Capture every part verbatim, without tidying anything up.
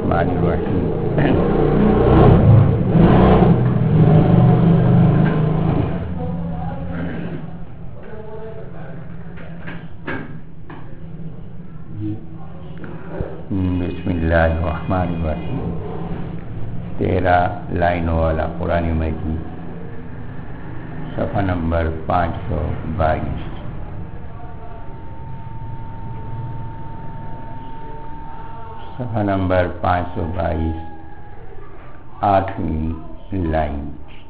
الرحمن الرحیم. بسم اللہ الرحمن الرحیم. تیرہ لائنوں والا قرآن مجید، صفحہ نمبر پانچ سو بائیس. صفحہ نمبر پانچ سو بائیس، آٹھویں لائن،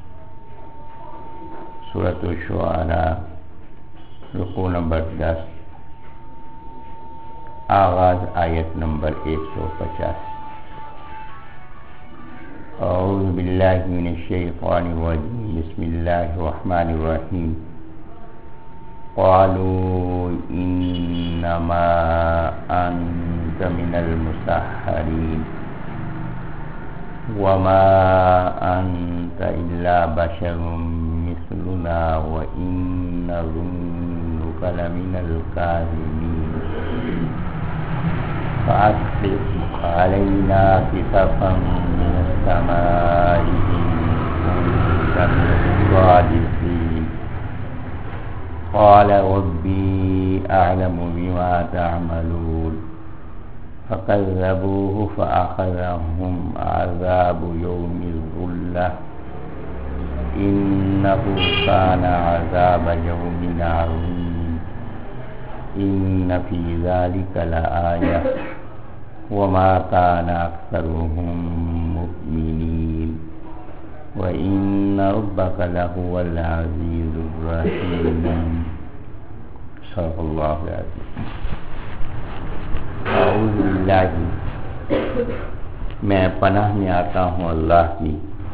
سورۃ الشعراء، رکوع نمبر دس، آغاز آیت نمبر ایک سو پچاس. اعوذ باللہ من الشیطان الرجیم، بسم اللہ الرحمن الرحیم. قالوا انما انت من المسحرین وما انت الا بشر مثلنا وان نظنك لمن الكاذبین فأسقط علينا كسفا من السماء إن كنت من الصادقين. قال ربي أعلم بما تعملون فكذبوه فأخذهم عذاب يوم الظلة إنه كان عذاب يوم عظيم. إن في ذلك لآية وما كان أكثرهم مؤمنين وإن ربك لهو العزيز الرحيم. صدق اللہ العظیم. اعوذ باللہ، میں پناہ میں آتا ہوں اللہ کی،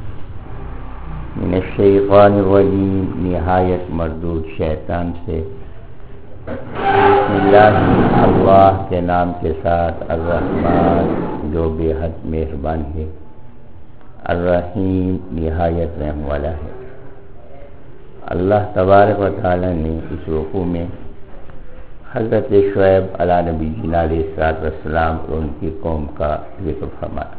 من الشیطان الرجیم، نہایت مردود شیطان سے. بسم اللہ، اللہ کے نام کے ساتھ، الرحمن جو بے حد مہربان ہے، الرحیم نہایت رحم والا ہے. اللہ تبارک و تعالی نے اس رکوع میں حضرت شعیب علیہ نبی جینا علیہ السلام اور ان کی قوم کا ذکر فرمایا.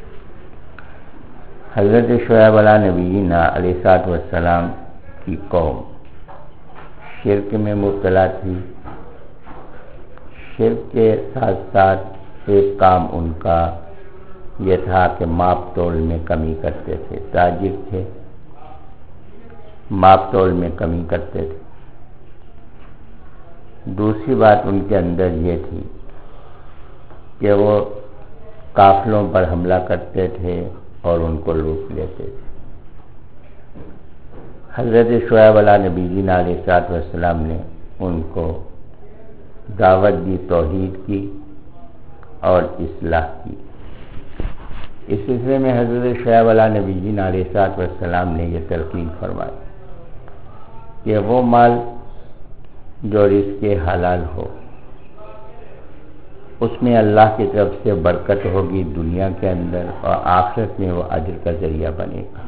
حضرت شعیب علیہ نبی جینا علیہ السلام کی قوم شرک میں مبتلا تھی. شرک کے ساتھ ساتھ ایک کام ان کا یہ تھا کہ ماپ تول میں کمی کرتے تھے. تاجر تھے، ماپ تول میں کمی کرتے تھے. دوسری بات ان کے اندر یہ تھی کہ وہ قافلوں پر حملہ کرتے تھے اور ان کو لوٹ لیتے تھے. حضرت شعیب علیہ نبی جینا علیہ السلام نے ان کو دعوت دی، توحید کی اور اصلاح کی. اس سلسلے میں حضرت شعیب علیہ نبی جینا علیہ السلام نے یہ تلقین فرمائی کہ وہ مال جو رزق حلال ہو اس میں اللہ کی طرف سے برکت ہوگی دنیا کے اندر، اور آخرت میں وہ اجر کا ذریعہ بنے گا.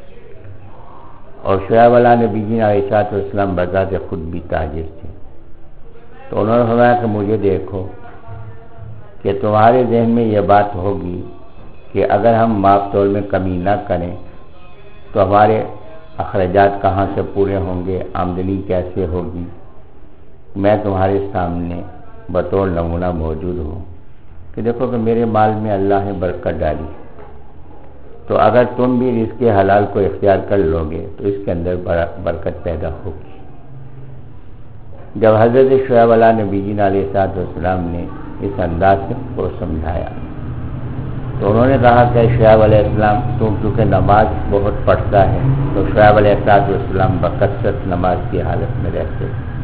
اور شعیب علیہ نبی جی علیہ السلام بذات خود بھی تاجر تھے. تو انہوں نے فرمایا کہ مجھے دیکھو کہ تمہارے ذہن میں یہ بات ہوگی کہ اگر ہم ماپ تول میں کمی نہ کریں تو ہمارے اخراجات کہاں سے پورے ہوں گے، آمدنی کیسے ہوگی. میں تمہارے سامنے بطور نمونہ موجود ہوں کہ دیکھو کہ میرے مال میں اللہ نے برکت ڈالی، تو اگر تم بھی رزق حلال کو اختیار کر لو گے تو اس کے اندر برکت پیدا ہوگی. جب حضرت شعیب علیہ نبی جی علیہ السلام نے اس انداز سے ان کو سمجھایا تو انہوں نے کہا کہ شعیب علیہ السلام تم چونکہ نماز بہت پڑھتا ہے، تو شعیب علیہ السلام بکثرت نماز کی حالت میں رہتے.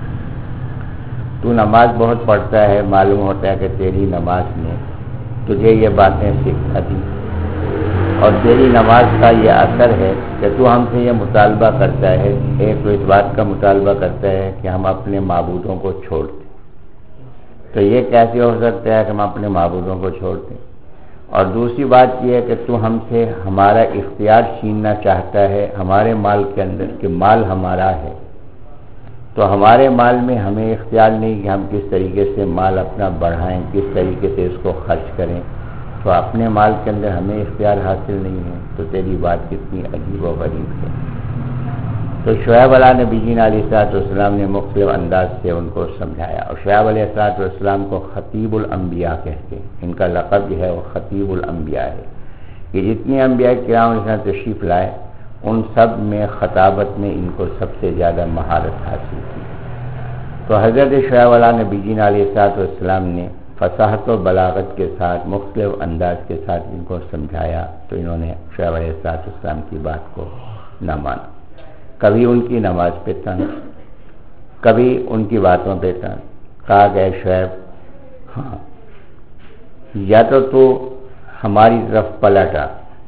تو نماز بہت پڑھتا ہے، معلوم ہوتا ہے کہ تیری نماز نے تجھے یہ باتیں سکھا دی، اور تیری نماز کا یہ اثر ہے کہ تو ہم سے یہ مطالبہ کرتا ہے. ایک تو اس بات کا مطالبہ کرتا ہے کہ ہم اپنے معبودوں کو چھوڑ دیں. تو یہ کیسے ہو سکتا ہے کہ ہم اپنے معبودوں کو چھوڑ دیں؟ اور دوسری بات یہ ہے کہ تو ہم سے ہمارا اختیار چھیننا چاہتا ہے ہمارے مال کے اندر، کہ مال ہمارا ہے تو ہمارے مال میں ہمیں اختیار نہیں کہ ہم کس طریقے سے مال اپنا بڑھائیں، کس طریقے سے اس کو خرچ کریں. تو اپنے مال کے اندر ہمیں اختیار حاصل نہیں ہے، تو تیری بات کتنی عجیب و غریب ہے۔ تو شعیب علیہ نبی جی علیہ الصلوۃ والسلام نے مختلف انداز سے ان کو سمجھایا، اور شعیب علیہ الصلوۃ والسلام کو خطیب الانبیاء کہتے ہیں، ان کا لقب جو ہے وہ خطیب الانبیاء ہے، کہ جتنے انبیاء کرام علیہ السلام تشریف لائے ان سب میں خطابت میں ان کو سب سے زیادہ مہارت حاصل کی۔ تو حضرت شعیب علیہ نبی جی علیہ الصلوۃ والسلام نے فصاحت و بلاغت کے ساتھ مختلف انداز کے ساتھ ان کو سمجھایا، تو انہوں نے شعیب علیہ الصلوۃ والسلام کی بات کو نہ مانا۔ کبھی ان کی نماز پہ تن، کبھی ان کی باتوں پہ تن، کہا کہ شعیب ہاں یا تو تو ہماری طرف پلٹا،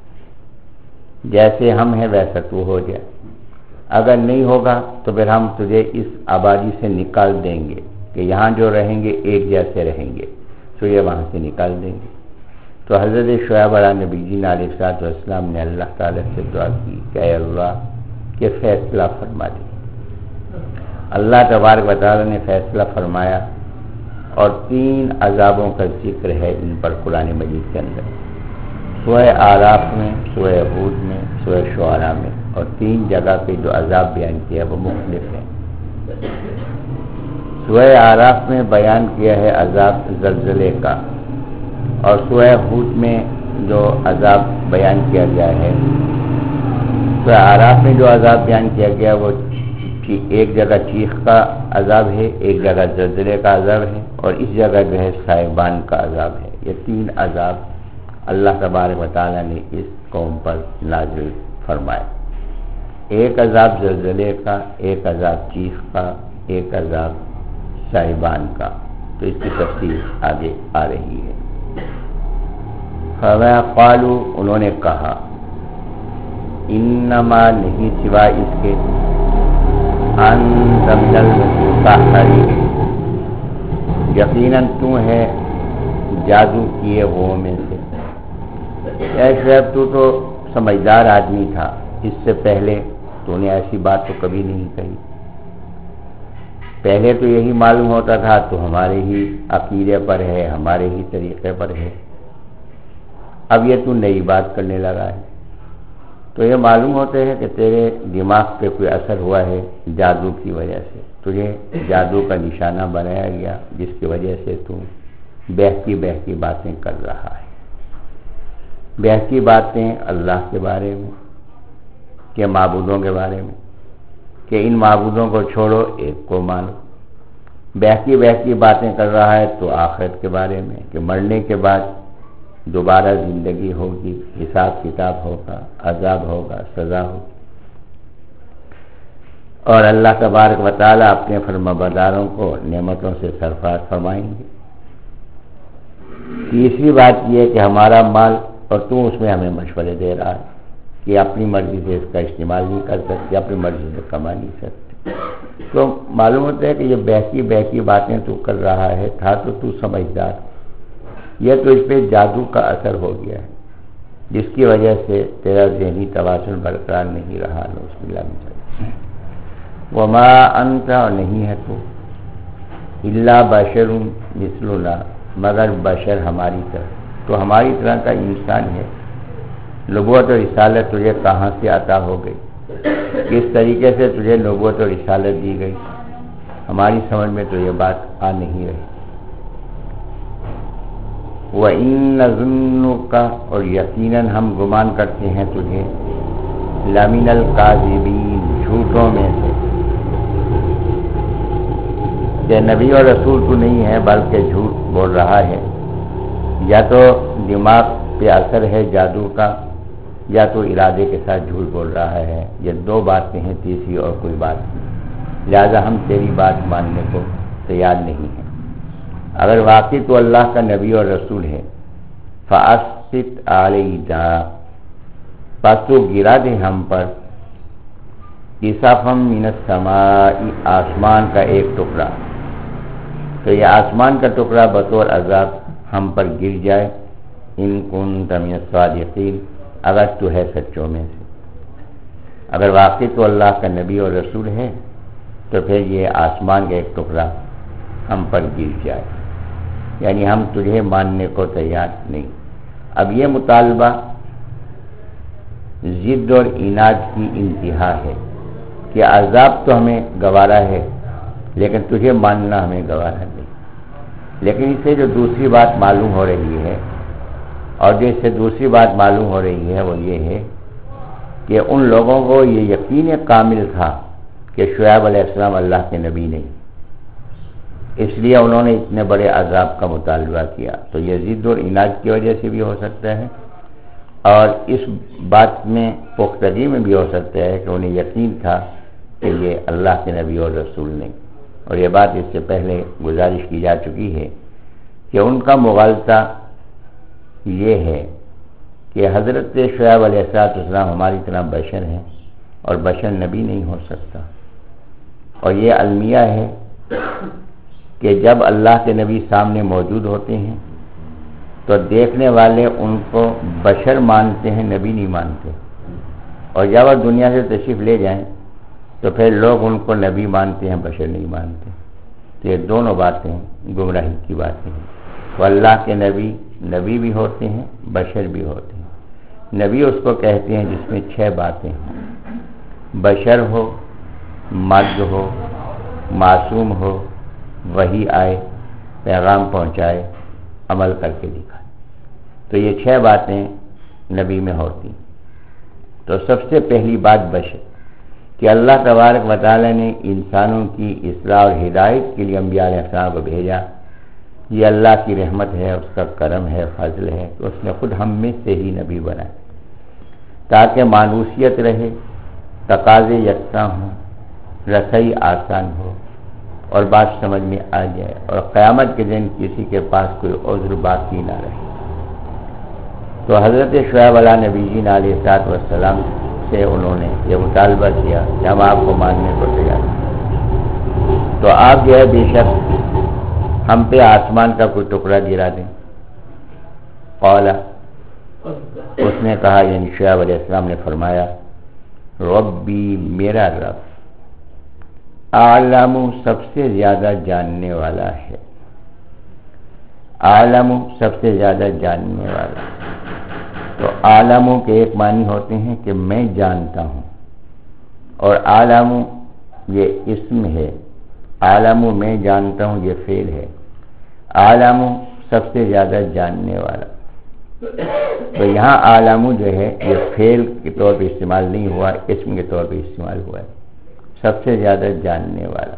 جیسے ہم ہیں ویسا تو ہو جائے، اگر نہیں ہوگا تو پھر ہم تجھے اس آبادی سے نکال دیں گے، کہ یہاں جو رہیں گے ایک جیسے رہیں گے، تو یہ وہاں سے نکال دیں گے۔ تو حضرت شعیب علیہ نبی جی علیہ الصلوۃ والسلام نے اللہ تعالیٰ سے دعا کی کہ اے اللہ کہ فیصلہ فرما دے۔ اللہ تبارک و تعالیٰ نے فیصلہ فرمایا، اور تین عذابوں کا ذکر ہے ان پر قرآن مجید کے اندر، سورہ اعراف میں، سورہ ہود میں، سورہ شعراء میں، اور تین جگہ پہ جو عذاب بیان کیا وہ مختلف ہیں۔ سورہ اعراف میں بیان کیا ہے عذاب زلزلے کا، اور سورہ ہود میں جو عذاب بیان کیا گیا ہے، سورہ اعراف میں جو عذاب بیان کیا گیا وہ ایک جگہ چیخ کا عذاب ہے، ایک جگہ زلزلے کا عذاب ہے، اور اس جگہ جو ہے صائبان کا عذاب ہے۔ یہ تین عذاب اللہ تبارک و تعالیٰ نے اس قوم پر نازل فرمائے، ایک عذاب زلزلے کا، ایک عذاب چیخ کا، ایک عذاب صائبان کا۔ تو اس کی تفصیل آگے آ رہی ہے۔ فَمَا قَالُوا انہوں نے کہا، انما نہیں سوائے اس کے، انت من المسحرین، یقیناً تو ہے جادو کیے وہ میں سے۔ اے شعیب تو تو سمجھدار آدمی تھا، اس سے پہلے تو نے ایسی بات تو کبھی نہیں کہی، پہلے تو یہی معلوم ہوتا تھا تو ہمارے ہی عقیدے پر ہے، ہمارے ہی طریقے پر ہے، اب یہ تو نئی بات کرنے لگا ہے۔ تو یہ معلوم ہوتے ہے کہ تیرے دماغ پہ کوئی اثر ہوا ہے جادو کی وجہ سے، تجھے جادو کا نشانہ بنایا گیا، جس کی وجہ سے تو بہتی بہتی باتیں کر رہا ہے، بہتی باتیں اللہ کے بارے میں، کہ معبودوں کے بارے میں، کہ ان معبودوں کو چھوڑو ایک کو مانو، بہتی بہتی باتیں کر رہا ہے تو آخرت کے بارے میں، کہ مرنے کے بعد دوبارہ زندگی ہوگی، حساب کتاب ہوگا، عذاب ہوگا، سزا ہوگی، اور اللہ تبارک و تعالیٰ اپنے فرمانبرداروں کو نعمتوں سے سرفراز فرمائیں گے۔ تیسری بات یہ کہ ہمارا مال، اور تو اس میں ہمیں مشورے دے رہا ہے کہ اپنی مرضی سے اس کا استعمال نہیں کر سکتے، اپنی مرضی سے کما نہیں سکتے۔ تو معلوم ہوتا ہے کہ یہ بہتی بہتی باتیں تو کر رہا ہے، تھا تو تو سمجھدار، یہ تو اس پہ جادو کا اثر ہو گیا ہے، جس کی وجہ سے تیرا ذہنی توازن برقرار نہیں رہا۔ نعوذ باللہ من ذلک۔ وما انت، اور نہیں ہے تو، الا بشر مثلنا، مگر بشر ہماری طرح، تو ہماری طرح کا انسان ہے۔ نبوت اور رسالت تجھے کہاں سے عطا ہو گئی، کس طریقے سے تجھے نبوت اور رسالت دی گئی، ہماری سمجھ میں تو یہ بات آ نہیں رہی۔ وَإِنَّ ظُنُّكَ، اور یقیناً ہم گمان کرتے ہیں تجھے، لَمِنَ الْكَاذِبِينَ، جھوٹوں میں سے، کہ نبی اور رسول تو نہیں ہے بلکہ جھوٹ بول رہا ہے، یا تو دماغ پہ اثر ہے جادو کا، یا تو ارادے کے ساتھ جھوٹ بول رہا ہے، یہ دو باتیں ہیں، تیسری اور کوئی بات نہیں، لہذا ہم تیری بات ماننے کو تیار نہیں ہیں۔ اگر واقعی تو اللہ کا نبی اور رسول ہے، فَأَسْقِطْ عَلَيْنَا، پس تو گرا دے ہم پر، كِسَفًا مِّنَ السَّمَاءِ، آسمان کا ایک ٹکڑا، تو یہ آسمان کا ٹکڑا بطور عذاب ہم پر گر جائے، ان كنت من الصادقین، اگر تو ہے سچوں میں سے، اگر واقعی تو اللہ کا نبی اور رسول ہے تو پھر یہ آسمان کا ایک ٹکڑا ہم پر گر جائے، یعنی ہم تجھے ماننے کو تیار نہیں۔ اب یہ مطالبہ ضد اور عناد کی انتہا ہے کہ عذاب تو ہمیں گوارا ہے لیکن تجھے ماننا ہمیں گوارا نہیں. لیکن اس سے جو دوسری بات معلوم ہو رہی ہے اور جو اس سے دوسری بات معلوم ہو رہی ہے وہ یہ ہے کہ ان لوگوں کو یہ یقین کامل تھا کہ شعیب علیہ السلام اللہ کے نبی نہیں، اس لیے انہوں نے اتنے بڑے عذاب کا مطالبہ کیا. تو یہ ضد اور عناد کی وجہ سے بھی ہو سکتا ہے اور اس بات میں پختگی میں بھی ہو سکتا ہے کہ انہیں یقین تھا کہ یہ اللہ کے نبی اور رسول نہیں. اور یہ بات اس سے پہلے گزارش کی جا چکی ہے کہ ان کا مغالطہ یہ ہے کہ حضرت شعیب علیہ السلام ہماری طرح بشر ہیں اور بشر نبی نہیں ہو سکتا. اور یہ المیہ ہے کہ جب اللہ کے نبی سامنے موجود ہوتے ہیں تو دیکھنے والے ان کو بشر مانتے ہیں، نبی نہیں مانتے، اور جب وہ دنیا سے تشریف لے جائیں تو پھر لوگ ان کو نبی مانتے ہیں، بشر نہیں مانتے. تو یہ دونوں باتیں گمراہی کی باتیں ہیں. تو اللہ کے نبی نبی بھی ہوتے ہیں، بشر بھی ہوتے ہیں. نبی اس کو کہتے ہیں جس میں چھ باتیں ہیں، بشر ہو، مرد ہو، معصوم ہو، وحی آئے، پیغام پہنچائے، عمل کر کے دکھائے. تو یہ چھ باتیں نبی میں ہوتی. تو سب سے پہلی بات بشر، کہ اللہ تبارک و تعالی نے انسانوں کی اصلاح اور ہدایت کے لیے انبیاء علیہ السلام کو بھیجا. یہ اللہ کی رحمت ہے، اس کا کرم ہے، فضل ہے کہ اس نے خود ہم میں سے ہی نبی بنائے تاکہ مانوسیت رہے، تقاضے یکساں ہوں، رسائی آسان ہو اور بات سمجھ میں آ جائے اور قیامت کے دن کسی کے پاس کوئی عذر باقی نہ رہے. تو حضرت شعیب علیہ نبی جین علیہ السلام سے انہوں نے یہ مطالبہ کیا کہ ہم آپ کو ماننے کو تیار ہیں، تو آپ جو ہے بے شک ہم پہ آسمان کا کوئی ٹکڑا گرا دیں. قال، اس نے کہا، یعنی شعیب علیہ السلام نے فرمایا، ربی، میرا رب، عالم، سب سے زیادہ جاننے والا ہے. عالم، سب سے زیادہ جاننے والا. تو عالموں کے ایک معنی ہوتے ہیں کہ میں جانتا ہوں، اور عالم یہ اسم ہے، عالم میں جانتا ہوں یہ فعل ہے. عالم سب سے زیادہ جاننے والا. تو یہاں عالم جو ہے یہ فعل کے طور پہ استعمال نہیں ہوا، اسم کے طور پہ استعمال ہوا ہے، سب سے زیادہ جاننے والا.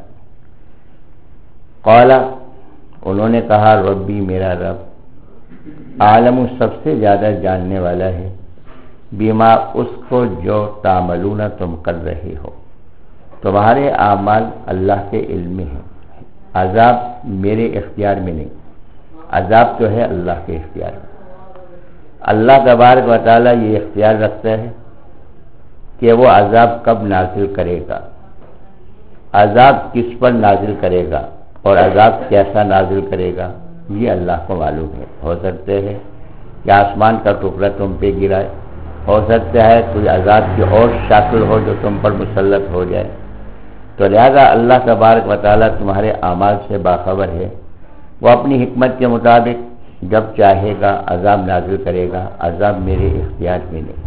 قال، انہوں نے کہا، ربی، میرا رب، عالم، سب سے زیادہ جاننے والا ہے، بما، اس کو جو تعملون، تم کر رہے ہو. تمہارے اعمال اللہ کے علم میں ہیں. عذاب میرے اختیار میں نہیں، عذاب تو ہے اللہ کے اختیار میں. اللہ تبارک و تعالیٰ یہ اختیار رکھتا ہے کہ وہ عذاب کب نازل کرے گا، عذاب کس پر نازل کرے گا اور عذاب کیسا نازل کرے گا، یہ اللہ کو معلوم ہے. ہو سکتے ہے کہ آسمان کا ٹکڑا تم پہ گرائے، ہو سکتا ہے کوئی عذاب کی اور شکل ہو جو تم پر مسلط ہو جائے. تو لہذا اللہ تبارک و تعالیٰ تمہارے اعمال سے باخبر ہے. وہ اپنی حکمت کے مطابق جب چاہے گا عذاب نازل کرے گا، عذاب میرے اختیار میں نہیں.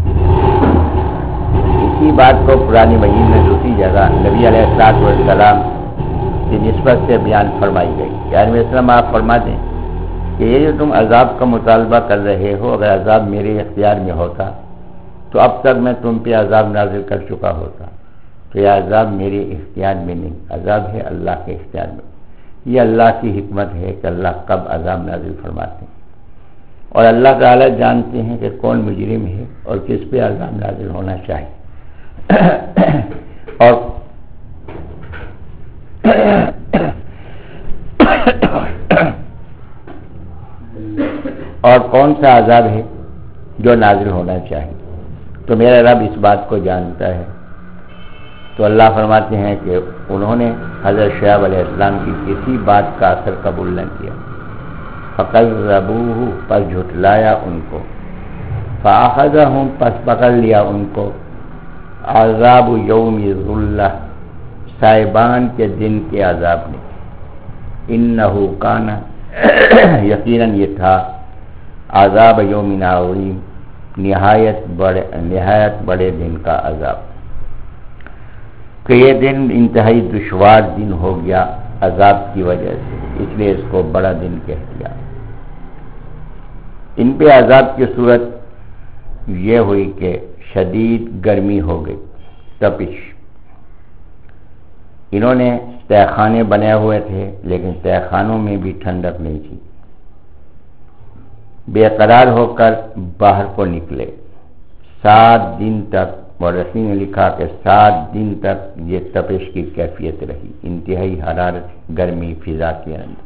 اسی بات کو قرآن مجید میں دوسری جگہ نبی علیہ الصلوۃ والسلام کی نسبت سے بیان فرمائی گئی. یعنی اسلام آپ فرما دیں کہ یہ جو تم عذاب کا مطالبہ کر رہے ہو، اگر عذاب میرے اختیار میں ہوتا تو اب تک میں تم پہ عذاب نازل کر چکا ہوتا. تو یہ عذاب میرے اختیار میں نہیں، عذاب ہے اللہ کے اختیار میں. یہ اللہ کی حکمت ہے کہ اللہ کب عذاب نازل فرماتے ہیں، اور اللہ تعالیٰ جانتے ہیں کہ کون مجرم ہے اور کس پہ عذاب نازل ہونا چاہیے اور اور کون سا عذاب ہے جو نازل ہونا چاہیے. تو میرا رب اس بات کو جانتا ہے. تو اللہ فرماتے ہیں کہ انہوں نے حضرت شعیب علیہ السلام کی کسی بات کا اثر قبول نہ کیا. فَقَذَّبُوهُ، پس جھٹلایا ان کو. فَأَخَذَهُمْ، پس پکڑ لیا ان کو. عذاب یوم الظلہ، سائبان کے دن کے عذاب نے. انہو کانا، یقیناً یہ تھا. عذاب یوم عظیم، نہایت بڑے نہایت بڑے دن کا عذاب، کہ یہ دن انتہائی دشوار دن ہو گیا عذاب کی وجہ سے، اس لیے اس کو بڑا دن کہہ دیا۔ ان پہ عذاب کی صورت یہ ہوئی کہ شدید گرمی ہو گئی، تپش۔ انہوں نے تہہ خانے بنے ہوئے تھے لیکن تہہ خانوں میں بھی ٹھنڈک نہیں تھی، بے قرار ہو کر باہر کو نکلے۔ سات دن تک مورخین نے لکھا کہ سات دن تک یہ تپش کی کیفیت رہی، انتہائی حرارت، گرمی فضا کے اندر۔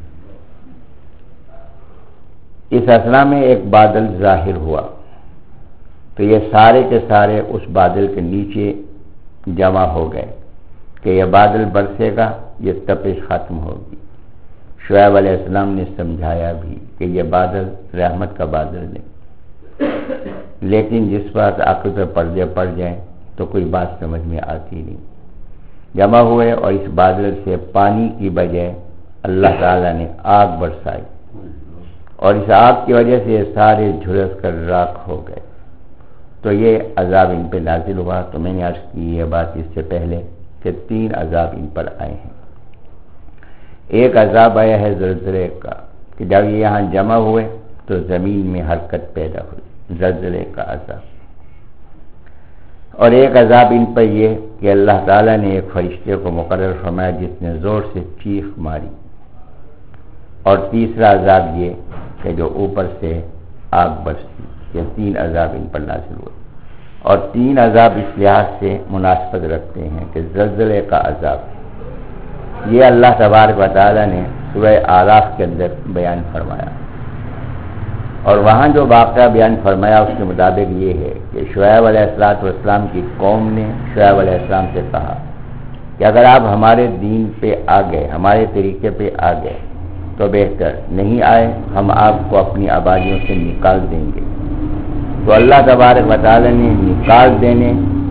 اس اثنا میں ایک بادل ظاہر ہوا تو یہ سارے کے سارے اس بادل کے نیچے جمع ہو گئے کہ یہ بادل برسے گا، یہ تپش ختم ہوگی۔ شعیب علیہ السلام نے سمجھایا بھی کہ یہ بادل رحمت کا بادل نہیں، لیکن جس وقت عقل پہ پردے پڑ جائیں تو کوئی بات سمجھ میں آتی نہیں۔ جمع ہوئے اور اس بادل سے پانی کی بجائے اللہ تعالیٰ نے آگ برسائی، اور اس آگ کی وجہ سے یہ سارے جھلس کر راکھ ہو گئے۔ تو یہ عذاب ان پہ نازل ہوا۔ تو میں نے عرض کی یہ بات اس سے پہلے کہ تین عذاب ان پر آئے ہیں۔ ایک عذاب آیا ہے زلزلے کا، کہ جب یہ یہاں جمع ہوئے تو زمین میں حرکت پیدا ہوئی، زلزلے کا عذاب۔ اور ایک عذاب ان پر یہ کہ اللہ تعالیٰ نے ایک فرشتے کو مقرر فرمایا جس نے زور سے چیخ ماری۔ اور تیسرا عذاب یہ کہ جو اوپر سے آگ برسی۔ یہ تین عذاب ان پر نازل ہوئے، اور تین عذاب اس لحاظ سے مناسبت رکھتے ہیں کہ زلزلے کا عذاب یہ اللہ تبارک و تعالیٰ نے سورہ اعراف کے اندر بیان فرمایا، اور وہاں جو واقعہ بیان فرمایا اس کے مطابق یہ ہے کہ شعیب علیہ الصلوۃ والسلام کی قوم نے شعیب علیہ السلام سے کہا کہ اگر آپ ہمارے دین پہ آ گئے، ہمارے طریقے پہ آ گئے تو بہتر، نہیں آئے ہم آپ کو اپنی آبادیوں سے نکال دیں گے۔ تو اللہ تبارک و تعالیٰ نے نکال دینے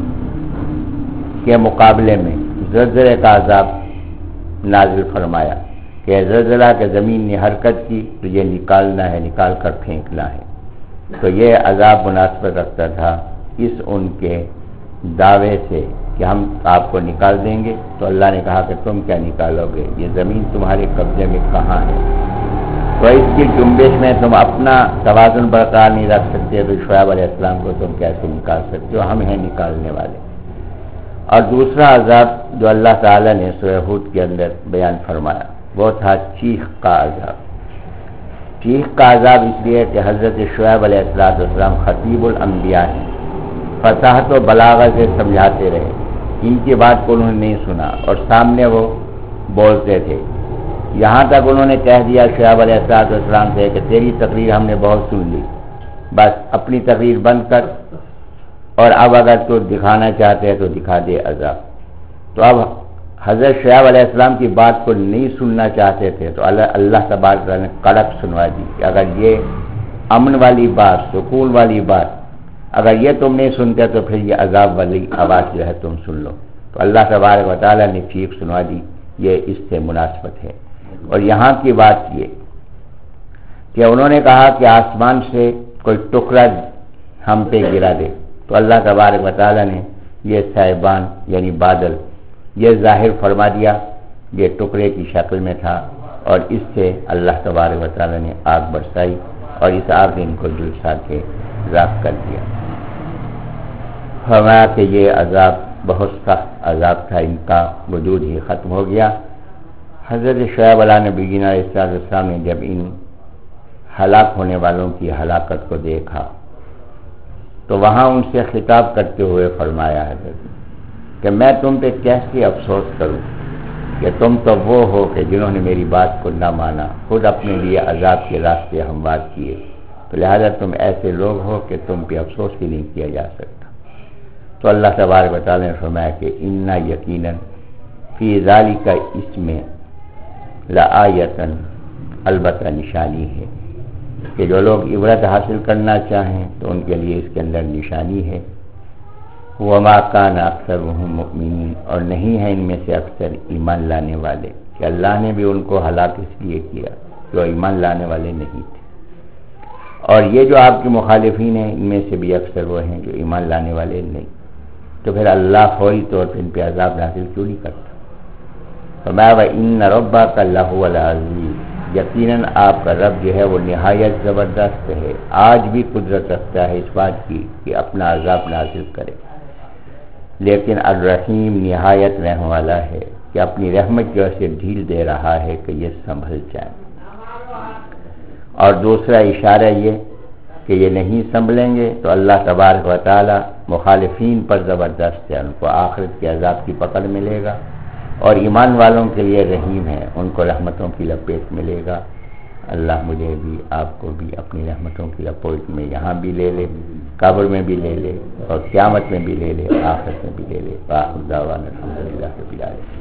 کے مقابلے میں زلزلے کا عذاب نازل فرمایا کہ زلزلہ کے زمین نے حرکت کی تو یہ نکالنا ہے، نکال کر پھینکنا ہے۔ تو یہ عذاب مناسبت رکھتا تھا اس ان کے دعوے سے کہ ہم آپ کو نکال دیں گے۔ تو اللہ نے کہا کہ تم کیا نکالو گے، یہ زمین تمہارے قبضے میں کہاں ہے؟ تو اس کی جنبش میں تم اپنا توازن برقرار نہیں رکھ سکتے تو شعیب علیہ السلام کو تم کیسے نکال سکتے ہو؟ ہم ہیں نکالنے والے۔ اور دوسرا عذاب جو اللہ تعالیٰ نے سورہ ہود کے اندر بیان فرمایا وہ تھا چیخ کا عذاب۔ چیخ کا عذاب اس لیے کہ حضرت شعیب علیہ السلام خطیب الانبیاء ہیں، فصاحت و بلاغت سے سمجھاتے رہے، ان کی بات کو انہوں نے نہیں سنا اور سامنے وہ بولتے تھے۔ یہاں تک انہوں نے کہہ دیا شعیب علیہ السلام سے کہ تیری تقریر ہم نے بہت سن لی، بس اپنی تقریر بند کر، اور اب اگر تو دکھانا چاہتے ہیں تو دکھا دے عذاب۔ تو اب حضرت شعیب علیہ السلام کی بات کو نہیں سننا چاہتے تھے تو اللہ اللہ تبارک تعالیٰ نے کڑک سنوا دی کہ اگر یہ امن والی بات، سکون والی بات اگر یہ تم نہیں سنتے تو پھر یہ عذاب والی آواز جو ہے تم سن لو۔ تو اللہ تبارک و تعالیٰ نے چیخ سنوا دی، یہ اس سے مناسبت ہے۔ اور یہاں کی بات یہ کہ انہوں نے کہا کہ آسمان سے کوئی ٹکڑا ہم پہ گرا دے، تو اللہ تبارک و تعالیٰ نے یہ صاحبان یعنی بادل یہ ظاہر فرما دیا، یہ ٹکڑے کی شکل میں تھا، اور اس سے اللہ تبارک و تعالیٰ نے آگ برسائی اور اس آگ نے ان کو جلسا کے راکھ کر دیا۔ فرمایا کہ یہ عذاب بہت سخت عذاب تھا، ان کا وجود ہی ختم ہو گیا۔ حضرت شعیب علیہ نبی علیہ السلام نے جب ان ہلاک ہونے والوں کی ہلاکت کو دیکھا تو وہاں ان سے خطاب کرتے ہوئے فرمایا حضرت کہ میں تم پہ کیسے افسوس کروں کہ تم تو وہ ہو کہ جنہوں نے میری بات کو نہ مانا، خود اپنے لیے عذاب کے راستے ہموار کیے، تو لہذا تم ایسے لوگ ہو کہ تم پہ افسوس بھی نہیں کیا جا سکتا۔ تو اللہ تبارک و تعالیٰ نے فرمایا کہ انا یقیناً فی ذالک اس میں لآیۃً البتہ نشانی ہے کہ جو لوگ عبرت حاصل کرنا چاہیں تو ان کے لیے اس کے اندر نشانی ہے۔ وما کان اکثرهم مؤمنین، اور نہیں ہے ان میں سے اکثر ایمان لانے والے، کہ اللہ نے بھی ان کو ہلاک اس لیے کیا کہ وہ ایمان لانے والے نہیں تھے۔ اور یہ جو آپ کے مخالفین ہیں ان میں سے بھی اکثر وہ ہیں جو ایمان لانے والے نہیں، تو پھر اللہ فوری طور پہ ان پہ عذاب نازل کیوں نہیں کرتا؟ فرمایا وَإِنَّ رَبَّكَ لَهُوَ الْعَزِيزُ، یقیناً آپ کا رب جو ہے وہ نہایت زبردست ہے، آج بھی قدرت رکھتا ہے اس بات کی کہ اپنا عذاب نازل کرے، لیکن الرحیم نہایت رحم والا ہے کہ اپنی رحمت کی وجہ سے ڈھیل دے رہا ہے کہ یہ سنبھل جائیں۔ اور دوسرا اشارہ یہ کہ یہ نہیں سنبھلیں گے تو اللہ تبارک و تعالی مخالفین پر زبردست ہے، ان کو آخرت کے عذاب کی پکڑ ملے گا، اور ایمان والوں کے لیے رحیم ہے، ان کو رحمتوں کی لپیٹ ملے گا۔ اللہ مجھے بھی آپ کو بھی اپنی رحمتوں کی لپیٹ میں یہاں بھی لے لے، قبر میں بھی لے لے، اور قیامت میں بھی لے لے، آخرت میں بھی لے لے۔ وآخر دعوانا الحمدللہ رب العالمین۔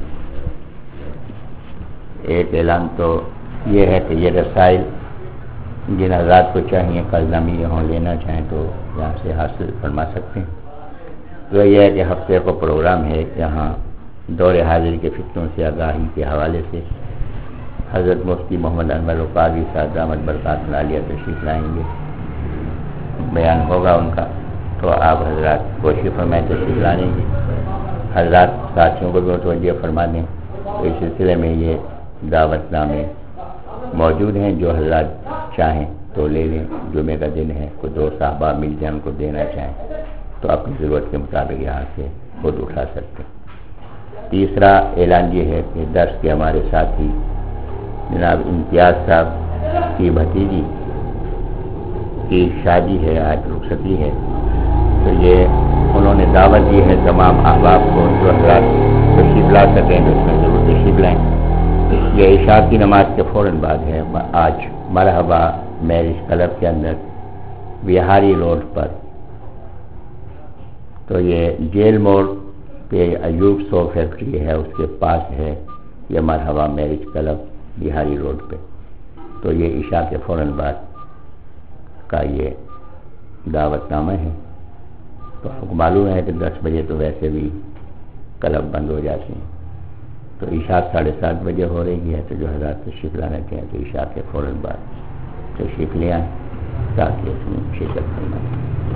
ایک اعلان تو یہ ہے کہ یہ رسائل جن حضرات کو چاہیے قرض نامی ہوں لینا چاہیں تو یہاں سے حاصل فرما سکتے ہیں۔ تو یہ ہے کہ ہفتے کو پروگرام ہے یہاں دور حاضر کے فتنوں سے آگاہی کے حوالے سے حضرت مفتی محمد انور قاضی صاحب دامت برکاتہ العالیہ تشریف لائیں گے، بیان ہوگا ان کا، تو آپ حضرات کوشش فرمائیں تشریف لانے کی، حضرات ساتھیوں کو بھی متوجہ فرما دیں۔ تو اس سلسلے میں یہ دعوت نامے موجود ہیں، جو حضرات چاہیں تو لے لیں، جمعے کا دن ہے، کوئی دو صحابہ مل جائیں ان کو دینا چاہیں تو اپنی ضرورت کے مطابق یہاں سے خود اٹھا سکتے ہیں۔ تیسرا اعلان یہ ہے کہ درس کے ہمارے ساتھی جناب امتیاز صاحب کی بھتیجی کی شادی ہے، آج رخصتی ہے، تو یہ انہوں نے دعوت دی ہے تمام احباب کو، جو حضرات تشریف لا سکیں تو اس میں ضرور تشریف لائیں۔ یہ عشاء کی نماز کے فوراً بعد ہے، آج مرحبا میرج کلب کے اندر بہاری روڈ پر، تو یہ جیل موڑ پہ ایوب سو فیکٹری ہے اس کے پاس ہے یہ مرحبا میرج کلب بہاری روڈ پہ، تو یہ عشاء کے فوراً بعد کا یہ دعوت نامہ ہے۔ تو آپ کو معلوم ہے کہ دس بجے تو ویسے بھی کلب بند ہو جاتے ہیں، تو عشاء ساڑھے سات بجے ہو رہی ہے، تو جو حضرات تشریف لانا چاہیں تو عشاء کے فوراً بعد تشریف لے آئیں تاکہ اس میں شرکت فرمائیں۔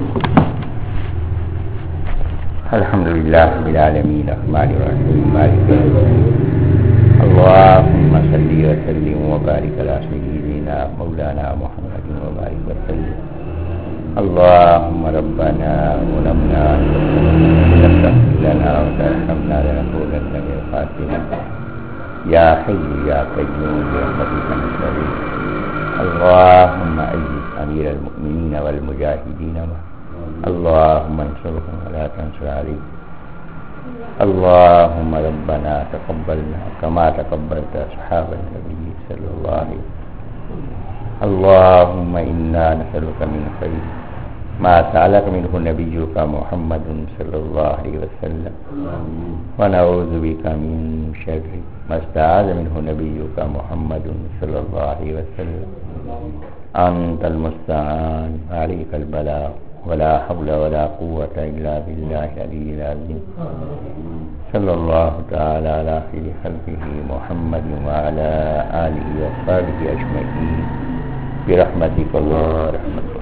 الحمدللہ رب العالمین الرحمن الرحیم مالک یوم الدین، اللہم صلی وسلم وبارک علی سیدنا مولانا محمد وبارک وسلم۔ اللہم ربنا ظلمنا انفسنا وان لم تغفر لنا وترحمنا لنکونن من الخاسرین، یا حی یا قیوم برحمتک نستغیث۔ اللہم اید امیر المؤمنین والمجاہدین، اللهم انصرهم ولا تنصر عليهم، اللهم ربنا تقبلنا كما تقبلت أصحاب النبي صلى الله عليه وسلم، اللهم إنا نسألك من خير ما سألك منه نبيك محمد صلى الله عليه وسلم، ونعوذ بك من شر ما استعاذ منه نبيك محمد صلى الله عليه وسلم، أنت المستعان عليك البلاغ، ولا حول ولا قوة إلا بالله العلي العظيم، صلى الله تعالى على خير خلقه محمد وعلى آله وصحبه أجمعين برحمتك الله رحمة الله۔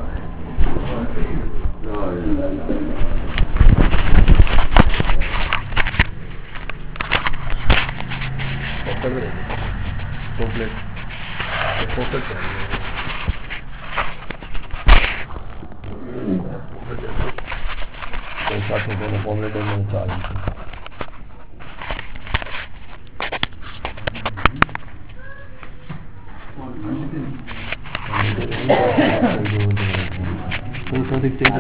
ساتھوں کو کامپلیٹ میں چال